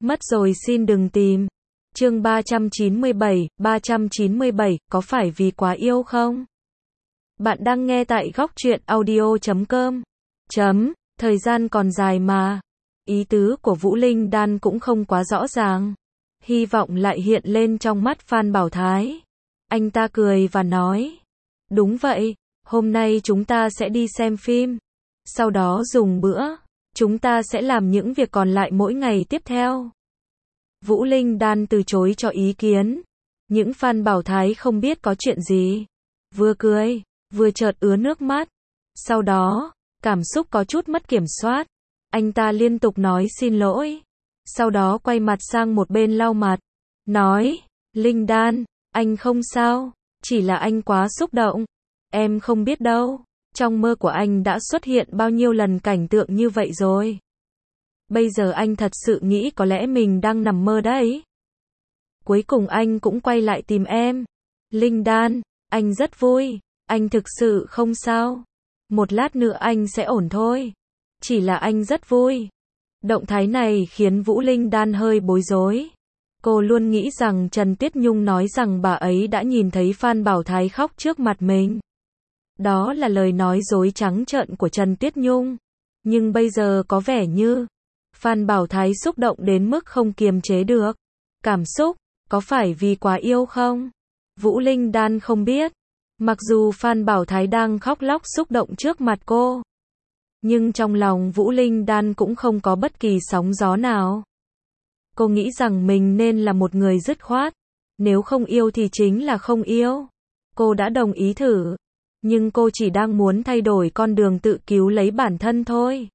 Mất rồi xin đừng tìm. Chương 397, có phải vì quá yêu không? Bạn đang nghe tại góc truyện audio.com. Thời gian còn dài mà. Ý tứ của Vũ Linh Đan cũng không quá rõ ràng. Hy vọng lại hiện lên trong mắt Phan Bảo Thái. Anh ta cười và nói. Đúng vậy, hôm nay chúng ta sẽ đi xem phim. Sau đó dùng bữa. Chúng ta sẽ làm những việc còn lại mỗi ngày tiếp theo. Vũ Linh Đan từ chối cho ý kiến. Những Phan Bảo Thái không biết có chuyện gì. Vừa cười, vừa chợt ứa nước mắt. Sau đó, cảm xúc có chút mất kiểm soát. Anh ta liên tục nói xin lỗi. Sau đó quay mặt sang một bên lau mặt. Nói, Linh Đan, anh không sao. Chỉ là anh quá xúc động. Em không biết đâu. Trong mơ của anh đã xuất hiện bao nhiêu lần cảnh tượng như vậy rồi. Bây giờ anh thật sự nghĩ có lẽ mình đang nằm mơ đấy. Cuối cùng anh cũng quay lại tìm em. Linh Đan, anh rất vui. Anh thực sự không sao. Một lát nữa anh sẽ ổn thôi. Chỉ là anh rất vui. Động thái này khiến Vũ Linh Đan hơi bối rối. Cô luôn nghĩ rằng Trần Tuyết Nhung nói rằng bà ấy đã nhìn thấy Phan Bảo Thái khóc trước mặt mình. Đó là lời nói dối trắng trợn của Trần Tuyết Nhung. Nhưng bây giờ có vẻ như Phan Bảo Thái xúc động đến mức không kiềm chế được. Cảm xúc, có phải vì quá yêu không? Vũ Linh Đan không biết. Mặc dù Phan Bảo Thái đang khóc lóc xúc động trước mặt cô. Nhưng trong lòng Vũ Linh Đan cũng không có bất kỳ sóng gió nào. Cô nghĩ rằng mình nên là một người dứt khoát. Nếu không yêu thì chính là không yêu. Cô đã đồng ý thử. Nhưng cô chỉ đang muốn thay đổi con đường tự cứu lấy bản thân thôi.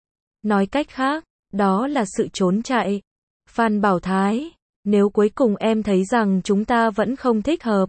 Nói cách khác, đó là sự trốn chạy. Phan Bảo Thái, nếu cuối cùng em thấy rằng chúng ta vẫn không thích hợp.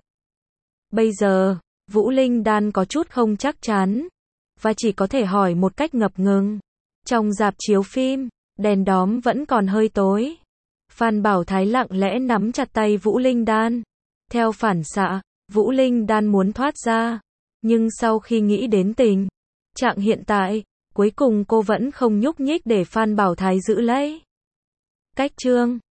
Bây giờ, Vũ Linh Đan có chút không chắc chắn. Và chỉ có thể hỏi một cách ngập ngừng. Trong rạp chiếu phim, đèn đóm vẫn còn hơi tối. Phan Bảo Thái lặng lẽ nắm chặt tay Vũ Linh Đan. Theo phản xạ, Vũ Linh Đan muốn thoát ra. Nhưng sau khi nghĩ đến tình trạng hiện tại, cuối cùng cô vẫn không nhúc nhích để Phan Bảo Thái giữ lấy. Cách chương